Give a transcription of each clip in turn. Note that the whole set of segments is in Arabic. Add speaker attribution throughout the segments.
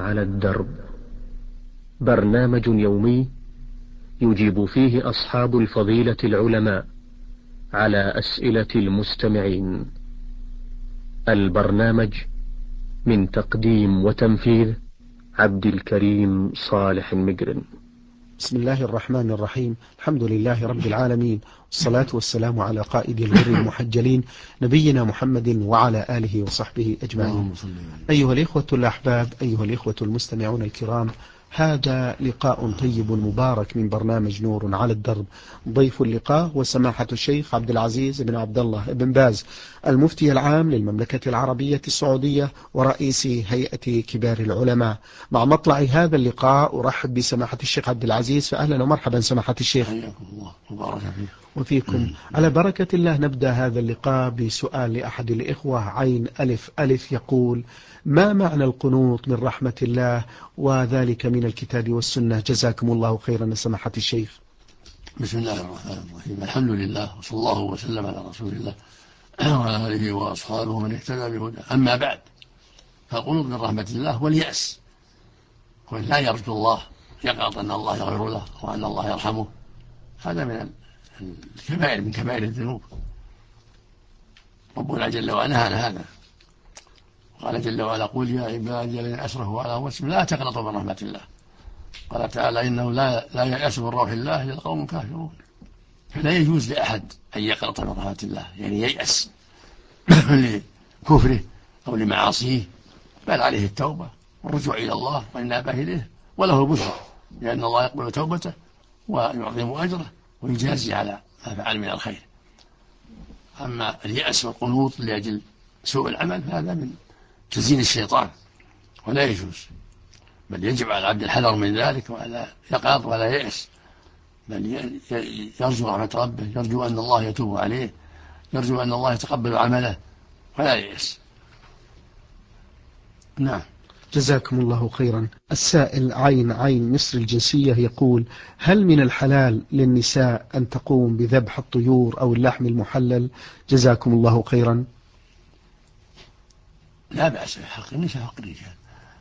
Speaker 1: على الدرب، برنامج يومي يجيب فيه أصحاب الفضيلة العلماء على أسئلة المستمعين. البرنامج من تقديم وتنفيذ عبد الكريم صالح المقرن.
Speaker 2: بسم الله الرحمن الرحيم. الحمد لله رب العالمين، والصلاة والسلام على قائد الغر المحجلين نبينا محمد وعلى آله وصحبه أجمعين. أيها الإخوة الأحباب، أيها الإخوة المستمعون الكرام، هذا لقاء طيب مبارك من برنامج نور على الدرب. ضيف اللقاء وسماحة الشيخ عبد العزيز بن عبد الله بن باز، المفتي العام للمملكة العربية السعودية ورئيس هيئة كبار العلماء. مع مطلع هذا اللقاء أرحب بسماحة الشيخ عبد العزيز، فأهلا ومرحبا سماحة الشيخ.
Speaker 3: حياكم الله وبارك فيك.
Speaker 2: وفيكم. على بركة الله نبدأ هذا اللقاء بسؤال لأحد الإخوة عين ألف ألف، يقول: ما معنى القنوط من رحمة الله وذلك من الكتاب والسنة؟ جزاكم الله خيرا سماحة الشيخ.
Speaker 3: بسم الله الرحمن الرحيم، الحمد لله وصلى الله وسلم على رسول الله وعلى آله وأصحابه من اهتدى بهداه. أما بعد، فالقنوط من رحمة الله واليأس، وإن لا يرجو الله، يقعد أن الله يغفر له وأن الله يرحمه، هذا من الكبائر، من كبائر الذنوب. ربنا جل وعلا نهى هذا، قال جل وعلا: قل يا عبادي الذين أسرفوا على أنفسهم لا تقنطوا من رحمة الله. قال تعالى: إنه لا ييأس من روح الله إلا القوم الكافرون. فلا يجوز لأحد أن يقنط من رحمة الله، يعني ييأس لكفره أو لمعاصيه، بل عليه التوبة والرجوع إلى الله والإنابة إليه، وله بشرى، لأن الله يقبل توبته ويعظم أجره ويجازي على ما فعل من الخير. أما اليأس والقنوط لأجل سوء العمل فهذا من تزيين الشيطان ولا يجوز، بل يجب على العبد الحذر من ذلك، ولا يقنط ولا ييأس، بل يرجو رحمة ربه، يرجو أن الله يتوب عليه، يرجو أن الله يتقبل عمله ولا ييأس. نعم.
Speaker 2: جزاكم الله خيرا. السائل عين مصر الجنسية يقول: هل من الحلال للنساء أن تقوم بذبح الطيور أو اللحم المحلل؟ جزاكم الله خيرا.
Speaker 3: لا بأس بحق النساء وحق الرجال.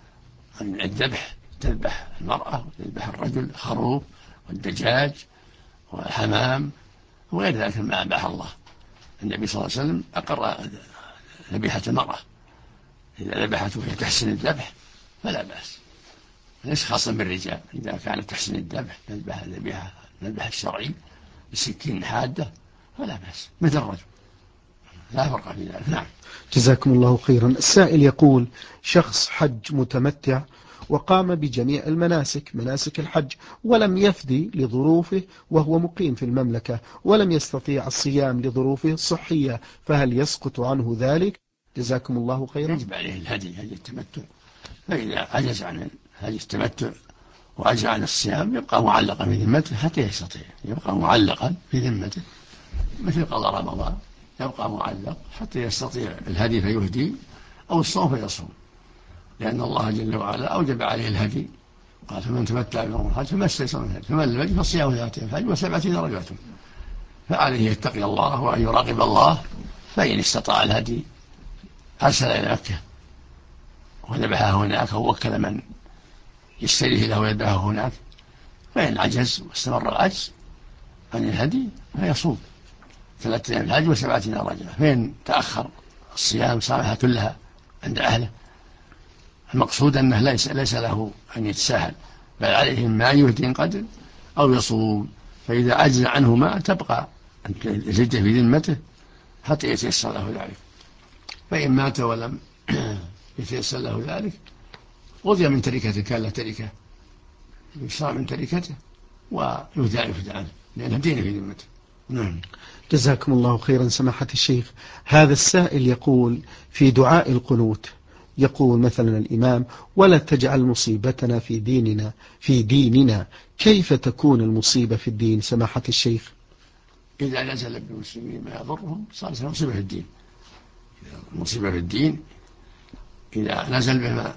Speaker 3: الذبح تذبح المرأة وتذبح الرجل، الخروف والدجاج والحمام وغير ذلك مما أباح الله. النبي صلى الله عليه وسلم أقر ذبيحة المرأة، إذا ذبحته وهي تحسن الذبح فلا بأس، ليس خاصا بالرجال. إذا كانت تحسن الذبح تذبح الذبح الشرعي بسكين حادة فلا بأس، مثل الرجل، لا فرق في ذلك. نعم.
Speaker 2: جزاكم الله خيرا. السائل يقول: شخص حج متمتع وقام بجميع مناسك الحج، ولم يفدي لظروفه وهو مقيم في المملكة، ولم يستطيع الصيام لظروفه الصحية، فهل يسقط عنه ذلك؟ جزاكم الله خيرا.
Speaker 3: يجب عليه هدي التمتع، فإذا عجز عن هدي التمتع وعجز عن الصيام يبقى معلقا في ذمته حتى يستطيع، يبقى معلقا في ذمته مثل قضاء رمضان، يبقى معلق حتى يستطيع الهدي فيهدي، أو الصوم فيصوم، لأن الله جل وعلا أوجب عليه الهدي، قال: فمن تمتع بالعمرة الحج فما استيسر من الهدي، فمن لم يجد فصيام 30 الحج و7 درجات. فعليه يتقي الله وأن يراقب الله، فإن استطاع الهدي أرسل إلى مكة وذبحها هناك، أو وكل من يشتريه له ويذبحه هناك. فإن عجز واستمر العجز عن الهدي فيصوم 3 أيام الحج و7 درجات. فإن تأخر الصيام صامها كلها عند أهله. المقصود أنه ليس له أن يتساهل، بل عليه ما يهدي قدر أو يصوم، فإذا عجز عنه ما تبقى الزجة في ذمته حتى يتيسر له ذلك. فإن مات ولم يتيسر له ذلك قضي من تركته، كان له تركة يشرع من تركته ويهدى عنه، لأنه دين في ذمته. نعم.
Speaker 2: جزاكم الله خيرا سماحة الشيخ. هذا السائل يقول في دعاء القنوت، يقول مثلا الإمام: ولا تجعل مصيبتنا في ديننا. كيف تكون المصيبة في الدين سماحة الشيخ؟
Speaker 3: إذا نزل بالمسلمين ما يضرهم صارت مصيبة في الدين. المصيبة في الدين إذا نزل بما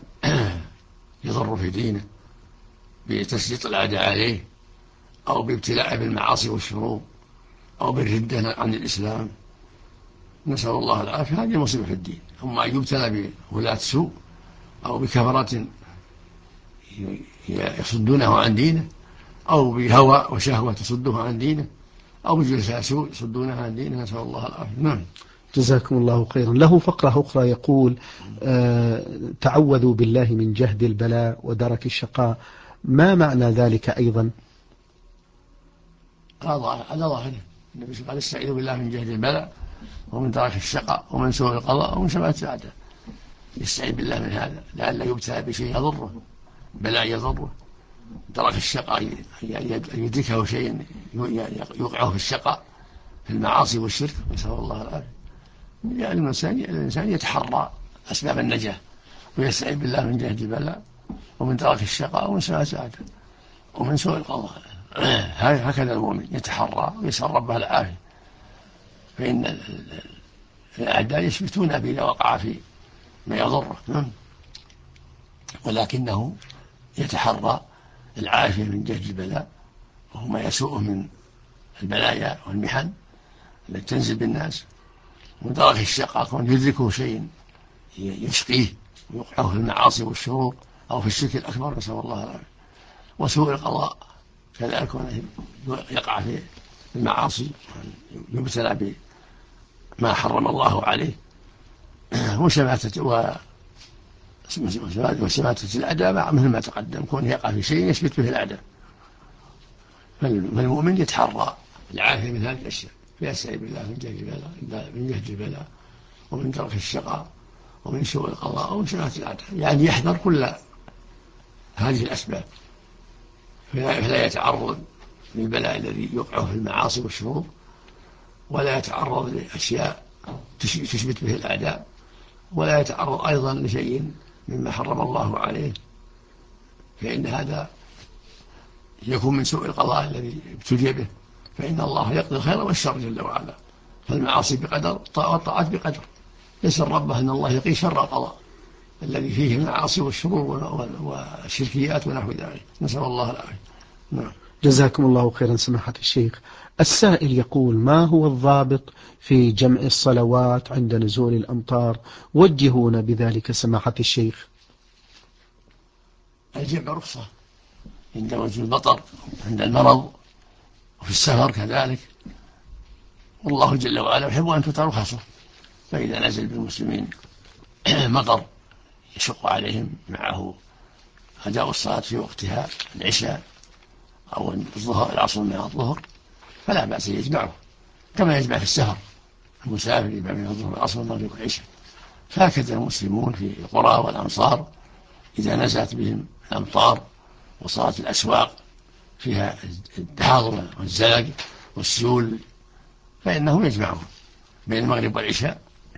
Speaker 3: يضر في دينه بتسليط الأعداء عليه، أو بابتلاء بالمعاصي والشرور، أو بالردة عن الإسلام، نسأل الله العافية، هذه مصيبة في الدين. أما أن يبتلى بولاة سوء أو بكفرات يصدونه عن دينه، أو بهوى وشهوة تصده عن دينه، أو بجلساء سوء يصدونه عن دينه، نسأل الله العافية. نعم.
Speaker 2: جزاكم الله خيرا. له فقرة أخرى يقول تعوذوا بالله من جهد البلاء ودرك الشقاء، ما معنى ذلك أيضا؟
Speaker 3: على ظاهره النبي قال استعيذوا بالله من جهد البلاء ومن درك الشقاء ومن سوء القضاء ومن شماتة الأعداء. يستعيذ بالله من هذا لعل يبتلى بشيء يضره، بلاء يضره. درك الشقاء أن يدركه شيء يوقعه في الشقاء في المعاصي والشرك، نسأل الله العافية. يعني الإنسان يتحرى أسباب النجاة ويستعيذ بالله من جهد البلاء ومن درك الشقاء ومن شماتة الأعداء ومن سوء القضاء. هكذا المؤمن يتحرى ويسأل ربه العافية، فإن الأعداء يشمتون به إذا وقع في ما يضره، ولكنه يتحرى العافية من جهد البلاء وهو ما يسوءه من البلايا والمحن التي تنزل بالناس، ومن درك الشقاء كون يدركه شيء يشقيه ويوقعه في المعاصي والشرور أو في الشرك الأكبر، نسأل الله العافية. وسوء القضاء كذلك يقع في المعاصي يبتلى بما حرم الله عليه، وشماتة الأعداء مثل ما تقدم، كون يقع في شيء يثبت به الأعداء. فالمؤمن يتحرى العافية من هذه الأشياء، فيستعيذ بالله من جهد البلاء ومن درك الشقاء ومن سوء القضاء ومن شماتة الأعداء، يعني يحذر كل هذه الأسباب، فلا يتعرض للبلاء الذي يوقعه في المعاصي والشرور، ولا يتعرض لأشياء تثبت به الأعداء، ولا يتعرض أيضا لشيء مما حرم الله عليه، فإن هذا يكون من سوء القضاء الذي ابتلي به، فإن الله يقضي الخير والشر جل وعلا، فالمعاصي بقدر والطاعات بقدر. يسأل ربه أن الله يقي شر القضاء الذي فيه المعاصي والشرور والشركيات ونحو ذلك، نسأل الله العافية. نعم.
Speaker 2: جزاكم الله خيرا سماحة الشيخ. السائل يقول ما هو الضابط في جمع الصلوات عند نزول الأمطار؟ وجهونا بذلك سماحة الشيخ.
Speaker 3: الجمع رخصة عند وجود المطر، عند المرض، وفي السفر كذلك، والله جل وعلا يحب أن تترخصه، فإذا نزل بالمسلمين مطر يشق عليهم معه أداء الصلاة في وقتها العشاء أو الظهر العصر مع الظهر، فلا بأس يجمعه كما يجمع في السفر، المسافر يجمع بين الظهر والعصر والمغرب والعشاء. فهكذا المسلمون في القرى والأمصار إذا نزلت بهم الأمطار وصارت الأسواق فيها الدحاض والزلق والسيول، فإنهم يجمعون بين المغرب والعشاء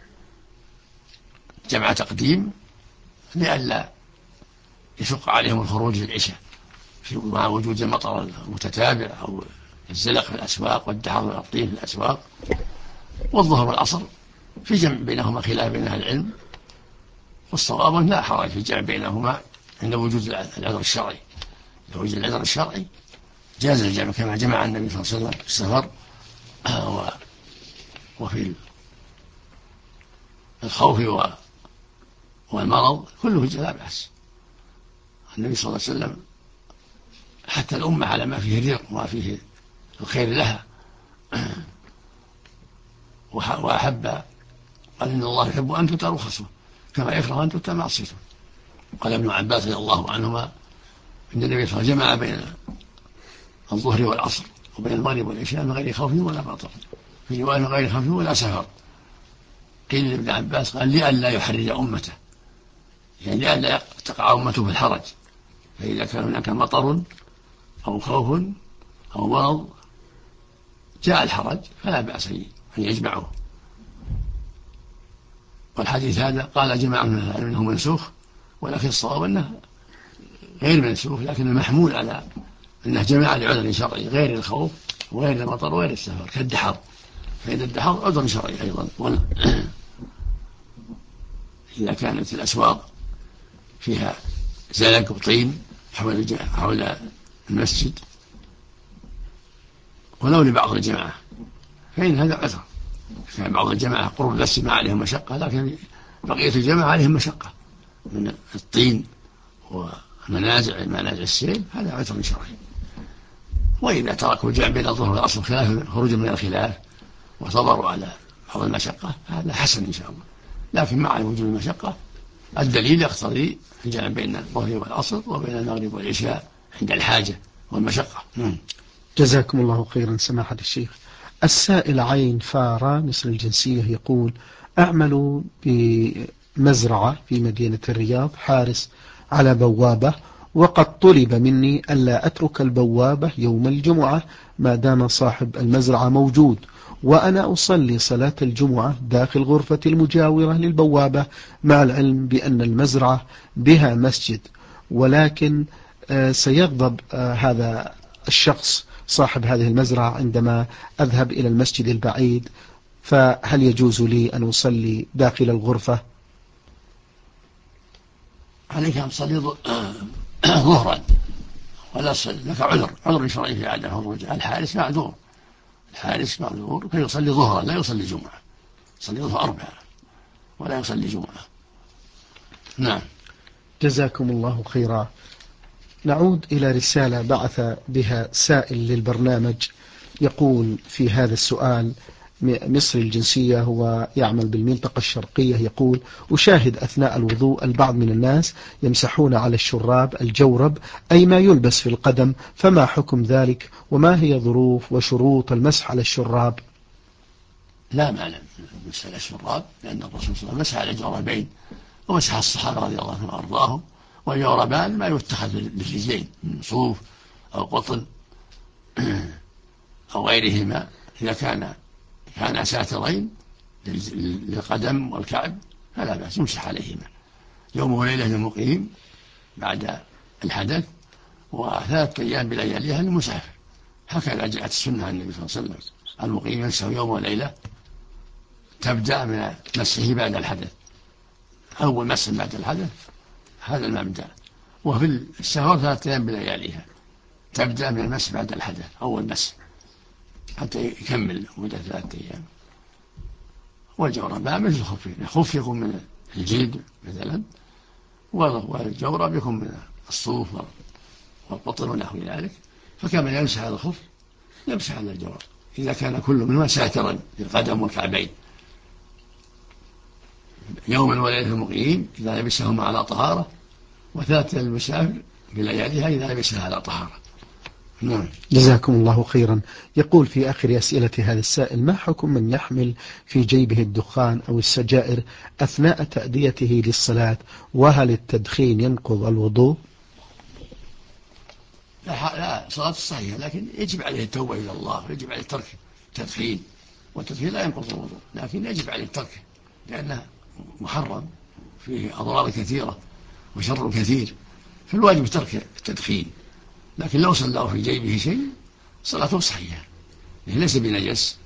Speaker 3: جمع تقديم لئلا يشق عليهم الخروج في العشاء مع وجود المطر المتتابع أو الزلق في الأسواق والدحاض والطين في الأسواق. والظهر والعصر في جمع بينهما خلاف بين أهل العلم، والصواب لا حرج في الجمع بينهما عند وجود العذر الشرعي. لو وجد العذر الشرعي جاز الجمع كما جمع النبي صلى الله عليه وسلم في السفر وفي الخوف والمرض كله لا بأس. النبي صلى الله عليه وسلم حتى الأمة على ما فيه الرزق وما فيه الخير لها، وأحب قال إن الله يحب أن تؤتى رخصه كما يكره أن تؤتى معصيته. قال ابن عباس رضي الله عنهما إن النبي صلى الله عليه وسلم جمع بين الظهر والعصر وبين المغرب والعشاء من غير خوف ولا مطر، في رواية من غير خوف ولا سفر. قيل لابن عباس قال لئلا يحرج أمته، يعني لئلا تقع أمته في الحرج، فإذا كان هناك مطر أو خوف أو مرض جاء الحرج فلا بأس أن يجمعه. والحديث هذا قال جماعة أنه منسوخ، ولكن الصواب أنه غير منسوخ، لكن محمول على أنه جمع لعذر شرعي غير الخوف وغير المطر وغير السفر كالدحر، فإن الدحر عذر شرعي أيضا. إذا كانت الأسواق فيها زلق وطين حول المسجد ولو لبعض الجماعة فإن هذا عذر. كان بعض الجماعة قرب المسجد ما عليهم مشقة، لكن بقية الجماعة عليهم مشقة من الطين منازع السيل هذا عذر شرعي. وإذا تركوا الجمع بين الظهر والعصر خروجا من الخلاف وصبروا على بعض المشقة هذا حسن إن شاء الله. لكن مع وجود المشقة الدليل يقتضي الجمع بين الظهر والعصر وبين المغرب والعشاء عند الحاجة والمشقة.
Speaker 2: جزاكم الله خيرا سماحة الشيخ. السائل عين فارا مصر الجنسية يقول: أعمل بمزرعة في مدينة الرياض حارس على بوابة، وقد طلب مني ألا أترك البوابة يوم الجمعة ما دام صاحب المزرعة موجود، وأنا أصلي صلاة الجمعة داخل غرفة المجاورة للبوابة مع العلم بأن المزرعة بها مسجد، ولكن سيغضب هذا الشخص صاحب هذه المزرعة عندما أذهب إلى المسجد البعيد، فهل يجوز لي أن أصلي داخل الغرفة؟
Speaker 3: عليك أن تصلي ظهرا ولا لك عذر شرعي في عدم خروج. الحارس معذور فيصلي ظهرا لا يصلي جمعة، يصلي ظهر 4 ولا يصلي جمعة. نعم.
Speaker 2: جزاكم الله خيرا. نعود إلى رسالة بعث بها سائل للبرنامج، يقول في هذا السؤال: مصري الجنسية، هو يعمل بالمنطقة الشرقية، يقول: أشاهد أثناء الوضوء البعض من الناس يمسحون على الشراب الجورب أي ما يلبس في القدم، فما حكم ذلك وما هي ظروف وشروط المسح على الشراب؟
Speaker 3: لا معنى مسح على الشراب، لأن الرسول صلى الله عليه وسلم مسح على الجوربين ومسح الصحابة رضي الله عنهم وأرضاهم. والجوربان ما يتخذ للرجلين من صوف أو قطن أو غيرهما، إذا كان ساترين للقدم والكعب فلا بأس يمسح عليهما يوم وليلة للمقيم بعد الحدث، و3 أيام بلياليها للمسافر. هكذا جاءت السنة عن النبي صلى الله عليه وسلم: المقيم يمسح يوم وليلة، تبدأ من مسحه بعد الحدث. أول مسح بعد الحدث هذا المبدأ. وفي السفر 3 أيام بلياليها، تبدأ من المسح بعد الحدث أول مسح حتى يكمل مدة 3 أيام. والجورب مثل الخفين، الخف يكون من الجلد مثلا، والجورب يكون من الصوف والقطن ونحو ذلك. فكما يمسح على الخف يمسح على الجورب إذا كان كل منهما ساترا للقدم والكعبين. يوما وليلة المقيم إذا لبسهما على طهارة، و3 المسافر بلياليها إذا لبسها على طهارة. نعم.
Speaker 2: جزاكم الله خيرا. يقول في آخر أسئلة هذا السائل: ما حكم من يحمل في جيبه الدخان أو السجائر أثناء تأديته للصلاة، وهل التدخين ينقض الوضوء؟
Speaker 3: لا، صلاة صحيحة، لكن يجب عليه التوبة إلى الله، ويجب عليه ترك التدخين. والتدخين لا ينقض الوضوء، لكن يجب عليه تركه لأنه محرم، فيه أضرار كثيرة وشر كثير، فالواجب ترك التدخين. لكن لو صلى في جيبه شيء صلاته صحيحة، ليس بنجس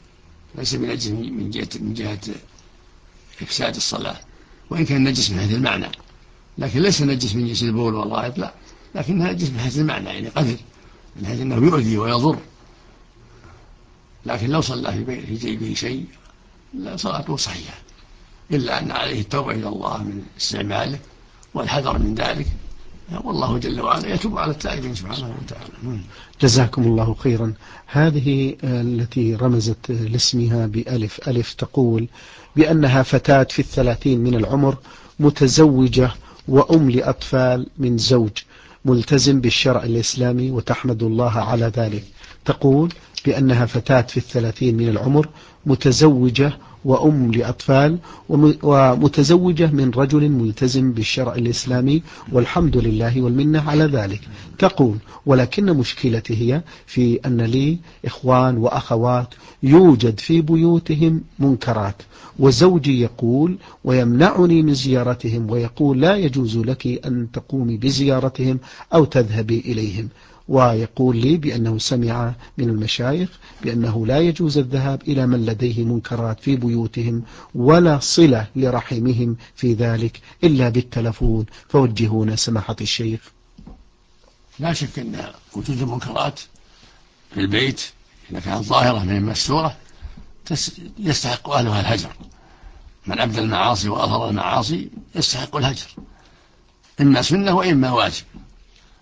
Speaker 3: من جهة إفساد الصلاة، وإن كان نجس من حيث المعنى، لكن ليس نجس من جنس البول والغائط، لا، لكنها نجس من حيث المعنى، يعني قذر من حيث أنه يؤذي ويضر. لكن لو صلى في جيبه شيء لا، صلاته صحيحة، إلا أن عليه التوبة إلى الله من استعماله والحذر من ذلك، والله جل وعلا يتوب على التائبين سبحانه وتعالى.
Speaker 2: جزاكم الله خيرا. هذه التي رمزت لاسمها بألف ألف تقول بأنها فتاة في 30 من العمر، متزوجة وأم لأطفال من زوج ملتزم بالشرع الإسلامي وتحمد الله على ذلك. تقول بأنها فتاة في 30 من العمر، متزوجة وأم لأطفال، ومتزوجة من رجل ملتزم بالشرع الإسلامي والحمد لله والمنة على ذلك. تقول: ولكن مشكلتي هي في أن لي إخوان وأخوات يوجد في بيوتهم منكرات، وزوجي يقول ويمنعني من زيارتهم، ويقول لا يجوز لك أن تقومي بزيارتهم أو تذهبي إليهم، ويقول لي بأنه سمع من المشايخ بأنه لا يجوز الذهاب إلى من لديه منكرات في بيوتهم ولا صلة لرحمهم في ذلك إلا بالتلفون، فوجهونا سماحة الشيخ.
Speaker 3: لا شك أن وجود المنكرات في البيت إذا كانت ظاهرة من مستورة يستحق أهلها الهجر. من أبدى المعاصي وأظهر المعاصي يستحق الهجر، إما سنة وإما واجب.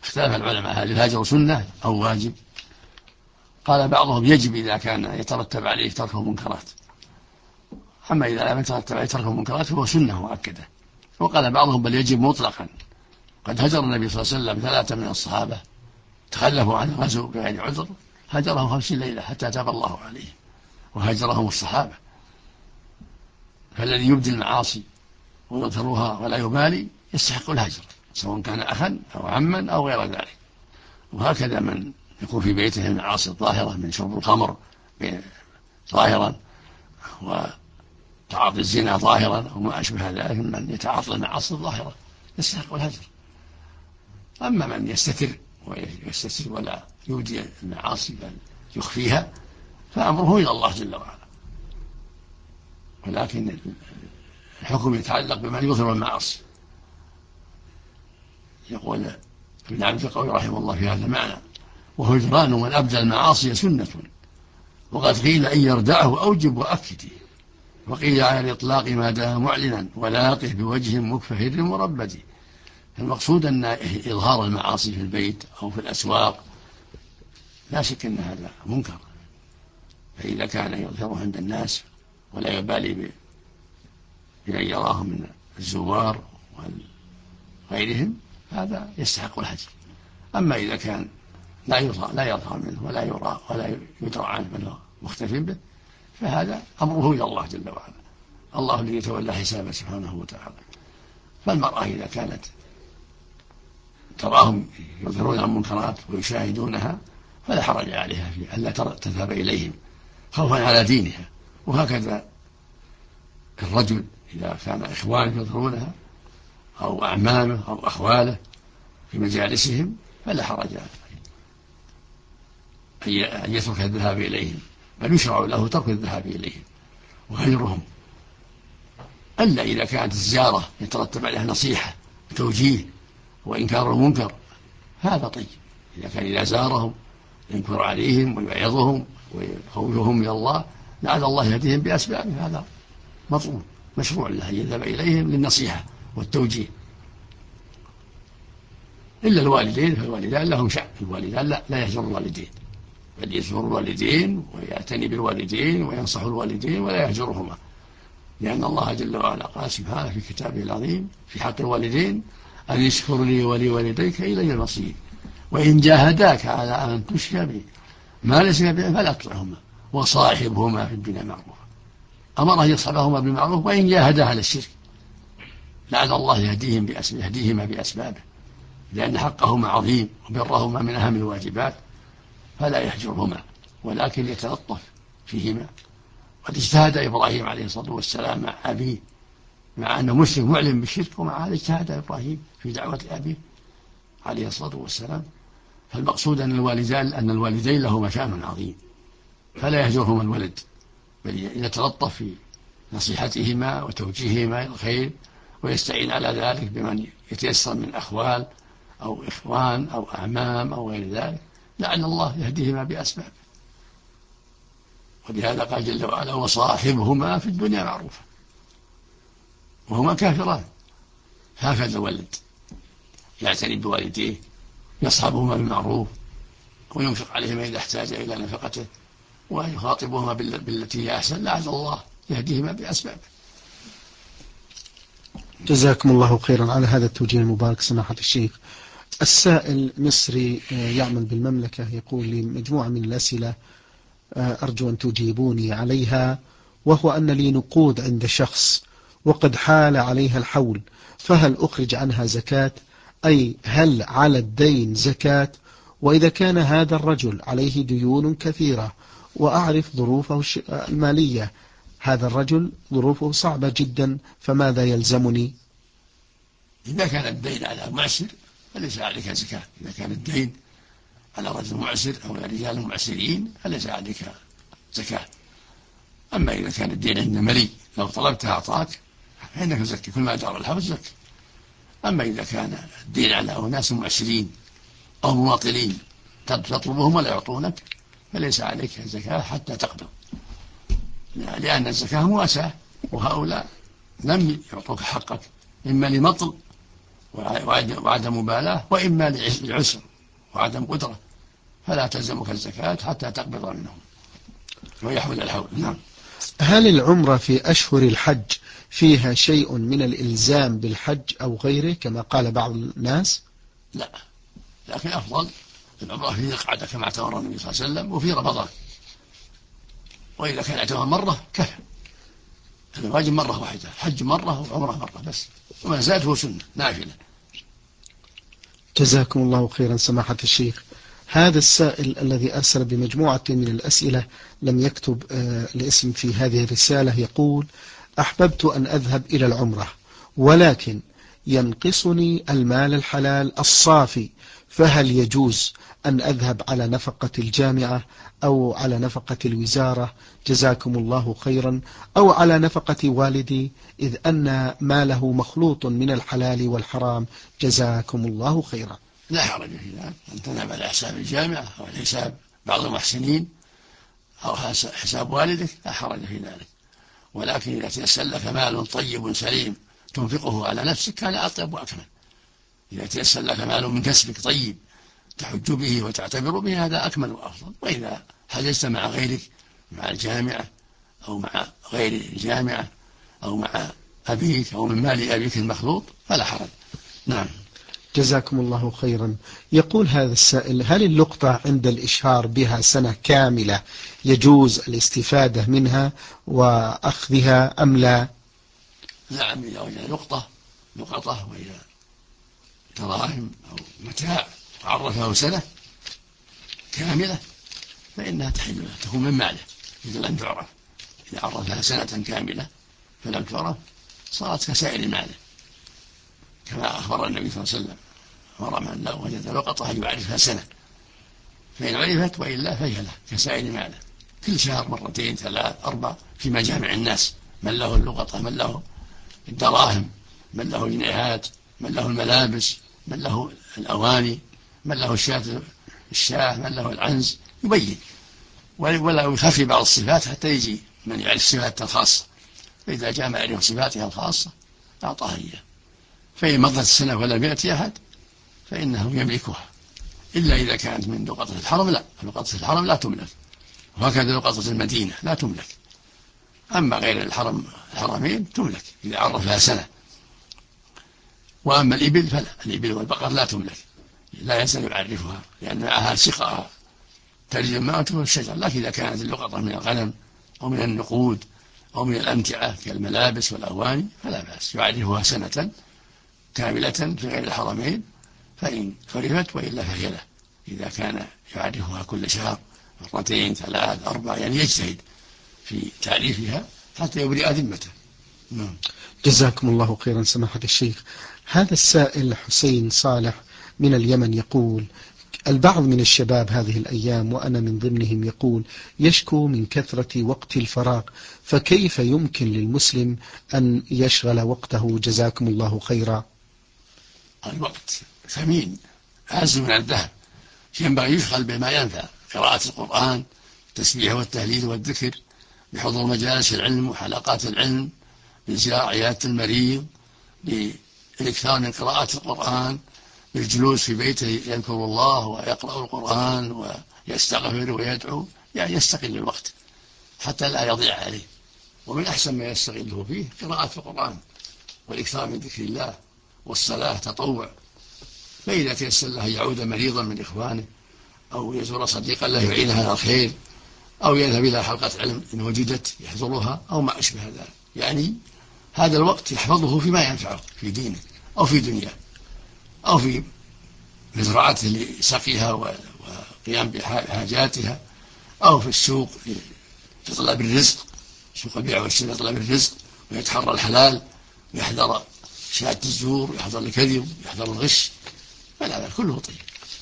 Speaker 3: اختلف العلماء هل الهجر سنة أو واجب. قال بعضهم يجب إذا كان يترتب عليه ترك المنكرات، أما إذا لم يترتب عليه ترك المنكرات فهو سنة مؤكدة. وقال بعضهم بل يجب مطلقا. قد هجر النبي صلى الله عليه وسلم 3 من الصحابة تخلفوا عن الغزو بغير عذر، هجرهم 50 ليلة حتى تاب الله عليهم، وهجرهم الصحابة. فالذي يبدي المعاصي ويظهرها ولا يبالي يستحق الهجر، سواء كان أخا أو عما أو غير ذلك. وهكذا من يكون في بيته المعاصي الظاهرة من شرب الخمر ظاهرا وتعاطي الزنا ظاهرا وما أشبه ذلك من يتعاطى المعاصي الظاهرة يستحق الهجر. أما من يستتر ولا يبدي المعاصي بل يخفيها فأمره إلى الله جل وعلا. ولكن الحكم يتعلق بمن يظهر المعاصي. يقول ابن عبد القوي رحمه الله في هذا المعنى: وهجران من أبدى المعاصي سنة، وقد قيل إن يردعه أوجب وأكد، وقيل على الإطلاق ما دام معلنا ولاقه بوجه مكفهر مربد. المقصود أن إظهار المعاصي في البيت أو في الأسواق لا شك أن هذا منكر، فإذا كان يظهره عند الناس ولا يبالي بمن يراهم من الزوار وغيرهم هذا يستحق الهجر. أما إذا كان لا يظهر منه ولا يرى ولا يدرى عنه من هو مختف به فهذا أمره إلى الله جل وعلا، الله الذي يتولى حسابه سبحانه وتعالى. فالمرأة إذا كانت تراهم يظهرون المنكرات ويشاهدونها فلا حرج عليها في ألا تذهب إليهم خوفا على دينها. وهكذا الرجل إذا كان إخوانه يظهرونها أو أعمامه أو أخواله في مجالسهم فلا حرج أن يترك الذهاب إليهم، بل يشرع له ترك الذهاب إليهم وهجرهم، ألا إذا كانت الزيارة يترتب عليها نصيحة وتوجيه وإنكار المنكر هذا طيب. إذا زارهم ينكر عليهم ويعظهم ويخوفهم من الله لعل الله يهديهم بأسبابه، هذا مطلوب مشروع له أن يذهب إليهم للنصيحة والتوجيه. إلا الوالدين فالوالدان لهم شأن، الوالدان لا يهجر الوالدين بل يزور الوالدين ويعتني بالوالدين وينصح الوالدين ولا يهجرهما، لأن الله جل وعلا قال سبحانه في كتابه العظيم في حق الوالدين: أن يشكر لي ولوالديك إلي المصير وإن جاهداك على أن تشرك بي ما ليس به فلا تطعهما وصاحبهما في الدنيا معروفا. أمر أن يصحبهما بالمعروف وإن جاهدا على الشرك، لعل الله يهديهما بأسبابه، لأن حقهما عظيم وبرهما من أهم الواجبات، فلا يهجرهما ولكن يتلطف فيهما. قد اجتهد إبراهيم عليه الصلاة والسلام مع أبيه مع أنه مسلم معلم بالشرك، ومع هذا اجتهد إبراهيم في دعوة أبيه عليه الصلاة والسلام. فالمقصود أن الوالدين لهما شأن عظيم فلا يهجرهما الولد، بل يتلطف في نصيحتهما وتوجيههما إلى الخير ويستعين على ذلك بمن يتيسر من أخوال أو إخوان أو أعمام أو غير ذلك، لعل الله يهديهما بأسباب. ولهذا قال جل وعلا: وصاحبهما في الدنيا معروفا، وهما كافران. هكذا الولد يعتني بوالديه يصحبهما بالمعروف وينفق عليهما إذا احتاج إلى نفقته ويخاطبهما بالتي هي أحسن، لعل الله يهديهما بأسباب.
Speaker 2: جزاكم الله خيرا على هذا التوجيه المبارك سماحة الشيخ. السائل مصري يعمل بالمملكة يقول لي مجموعة من الأسئلة أرجو أن تجيبوني عليها، وهو أن لي نقود عند شخص وقد حال عليها الحول، فهل أخرج عنها زكاة؟ أي هل على الدين زكاة؟ وإذا كان هذا الرجل عليه ديون كثيرة وأعرف ظروفه المالية، هذا الرجل ظروفه صعبة جدا، فماذا يلزمني؟
Speaker 3: إذا كان الدين على معسر فليس عليك زكاة. إذا كان الدين على رجل معسر أو رجال معسرين فليس عليك زكاة. أما إذا كان الدين عند ملي لو طلبتها أعطاك فإنك زكي، كل ما جرى الحول زكي. أما إذا كان الدين على أناس معسرين أو مواطلين تطلبهم ولا يعطونك فليس عليك زكاة حتى تقبض، لأن الزكاة مواساة، وهؤلاء لم يعطوك حقك إما لمطل وعدم مبالاة، وإما لعسر وعدم قدرة فلا تلزمك الزكاة حتى تقبض منهم ويحول الحول. نعم.
Speaker 2: هل العمرة في أشهر الحج فيها شيء من الإلزام بالحج أو غيره كما قال بعض الناس؟
Speaker 3: لا، لكن أفضل العمرة في ذي القعدة كما اعتمر النبي صلى الله عليه وسلم وفي رمضان، وإذا كان اعتمر مرة كفى. الواجب مرة واحدة، حج مرة وعمرة مرة بس، وما زاد هو سنة نافلة.
Speaker 2: جزاكم الله خيرا سماحة الشيخ. هذا السائل الذي أرسل بمجموعة من الأسئلة لم يكتب الاسم في هذه الرسالة يقول: أحببت أن أذهب إلى العمرة ولكن ينقصني المال الحلال الصافي، فهل يجوز أن أذهب على نفقة الجامعة أو على نفقة الوزارة جزاكم الله خيرا، أو على نفقة والدي، إذ أن ماله مخلوط من الحلال والحرام جزاكم الله خيرا؟
Speaker 3: لا حرج في ذلك، أن تذهب على حساب الجامعة أو على حساب بعض المحسنين أو حساب والدك، لا حرج في ذلك. ولكن إذا تيسر لك مال طيب سليم تنفقه على نفسك كان أطيب وأكمل. إذا تيسر لك مال من كسبك طيب تحج به وتعتبر به هذا أكمل وأفضل. وإذا حجزت مع غيرك، مع الجامعة أو مع غير الجامعة أو مع أبيك أو من مال أبيك المخلوط فلا حرج. نعم.
Speaker 2: جزاكم الله خيرا. يقول هذا السائل: هل اللقطة عند الإشهار بها سنة كاملة يجوز الاستفادة منها وأخذها أم لا؟
Speaker 3: نعم، إذا وجد لقطة وإذا دراهم أو متاع عرفه سنة كاملة فإنها تحل له، تكون من ماله إذا لم تعرف. إذا عرفها سنة كاملة فلم تعرف صارت كسائر ماله، كما أخبر النبي صلى الله عليه وسلم: أمر من لو وجد لقطة يعرفها سنة، فإن عرفت وإلا فهي له كسائر ماله، كل شهر مرتين 3 4 في مجامع الناس، من له اللقطة، من له الدراهم، من له الجنيهات، من له الملابس، من له الأواني، من له الشاه، من له العنز، يبين ولا يخفي بعض الصفات حتى يجي من يعرف صفاتها الخاصة، فإذا جاء ما يعرف صفاتها الخاصة أعطاها إياه. فإن مضت السنة ولم يأتي أحد فإنه يملكها، إلا إذا كانت من لقطة الحرم، لا، لقطة الحرم لا تملك، وهكذا لقطة المدينة لا تملك. أما غير الحرمين تملك إذا عرفها سنة. وأما الإبل فلا، الإبل والبقر لا تملك، لا يزال يعرفها لأن معها سقاء تلج الماء وتكون الشجر. لكن إذا كانت اللقطة من الغنم أو من النقود أو من الأمتعة كالملابس والأواني فلا بأس، يعرفها سنة كاملة في غير الحرمين، فإن عرفت وإلا فهي له، إذا كان يعرفها كل شهر 2 3 4 يعني يجتهد في تعريفها حتى يبرئ ذمته.
Speaker 2: جزاكم الله خيرا سماحة الشيخ. هذا السائل حسين صالح من اليمن يقول: البعض من الشباب هذه الأيام وأنا من ضمنهم يقول يشكو من كثرة وقت الفراغ، فكيف يمكن للمسلم أن يشغل وقته جزاكم الله خيرا؟
Speaker 3: الوقت ثمين أعز من الذهب، ينبغي يشغل بما ينفع: قراءة القرآن، التسبيح والتهليل والذكر، بحضور مجالس العلم وحلقات العلم، بزيارة عيادة المريض، بالإكثار من قراءة القرآن، بالجلوس في بيته يذكر الله ويقرأ القرآن ويستغفر ويدعو، يعني يستقل الوقت حتى لا يضيع عليه. ومن أحسن ما يستغله فيه قراءة القرآن والإكثار من ذكر الله والصلاة تطوع. فإذا تيسر له يعود مريضا من إخوانه أو يزور صديقا له يعينه على الخير أو يذهب إلى حلقة علم إن وجدت يحضرها أو ما أشبه ذلك، يعني هذا الوقت يحفظه فيما ينفعه في دينه أو في دنياه أو في مزرعته لسقيها وقيام بحاجاتها، أو في السوق لطلب الرزق، سوق البيع والشراء لطلب الرزق، ويتحرى الحلال ويحذر شهادة الزور ويحذر الكذب ويحذر الغش، فلا كله طيب.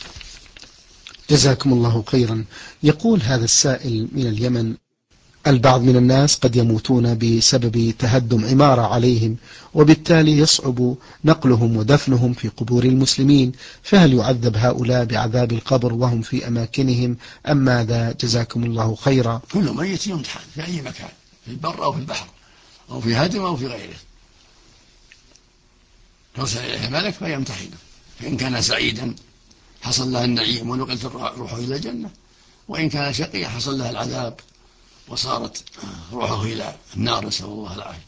Speaker 2: جزاكم الله خيرا. يقول هذا السائل من اليمن: البعض من الناس قد يموتون بسبب تهدم عمارة عليهم، وبالتالي يصعب نقلهم ودفنهم في قبور المسلمين، فهل يعذب هؤلاء بعذاب القبر وهم في أماكنهم أم ماذا جزاكم الله خيرا؟
Speaker 3: كل ميت يمتحن في أي مكان، في البر أو في البحر أو في هدم أو في غيره، يرسل إليه ملك فيمتحنه، فإن كان سعيدا حصل له النعيم ونقلت روحه إلى الجنة، وإن كان شقيا حصل له العذاب وصارت روحه إلى النار، نسأل الله العافية.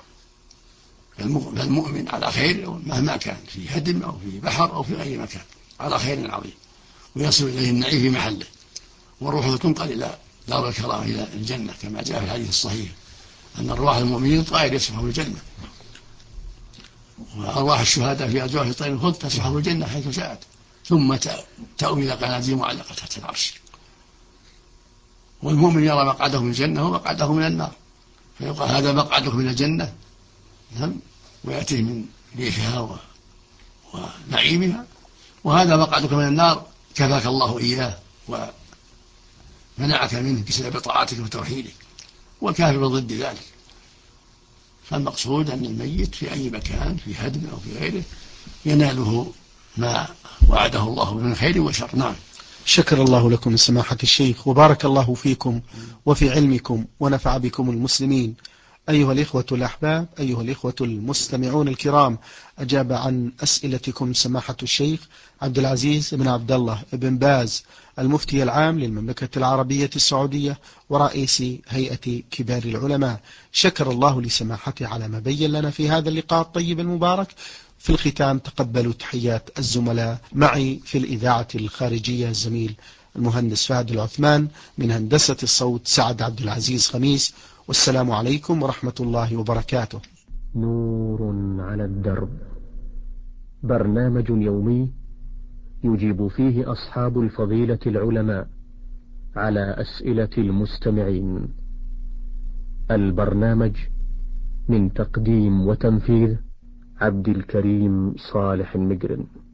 Speaker 3: فالمؤمن على خير مهما كان، في هدم أو في بحر أو في أي مكان، على خير عظيم، ويصل إليه النعيم في محله، وروحه تنقل إلى دار الكرامة إلى الجنة، كما جاء في الحديث الصحيح أن أرواح المؤمنين طائر يسبح في الجنة، وأرواح الشهداء في أجواف طير الخلد تسبح في الجنة حيث شاءت، ثم تأوي إلى قناديل معلقة تحت العرش. والمؤمن يرى مقعده من الجنة ومقعده من النار، فيقال هذا مقعدك من الجنة، ويأتيه من ريحها ونعيمها، وهذا مقعدك من النار كفاك الله إياه ومنعك منه بسبب طاعتك وتوحيدك، والكافر ضد ذلك. فالمقصود أن الميت في أي مكان، في هدم أو في غيره، يناله ما وعده الله من خير وشر. نعم.
Speaker 2: شكر الله لكم سماحة الشيخ، وبارك الله فيكم وفي علمكم، ونفع بكم المسلمين. أيها الإخوة الأحباب، أيها الإخوة المستمعون الكرام، أجاب عن أسئلتكم سماحة الشيخ عبد العزيز بن عبد الله بن باز، المفتي العام للمملكة العربية السعودية ورئيس هيئة كبار العلماء. شكر الله لسماحته على ما بين لنا في هذا اللقاء الطيب المبارك. في الختام تقبلوا تحيات الزملاء معي في الإذاعة الخارجية، الزميل المهندس فهد العثمان، من هندسة الصوت سعد عبد العزيز خميس، والسلام عليكم ورحمة الله وبركاته.
Speaker 1: نور على الدرب، برنامج يومي يجيب فيه أصحاب الفضيلة العلماء على أسئلة المستمعين. البرنامج من تقديم وتنفيذ عبد الكريم صالح المجرن.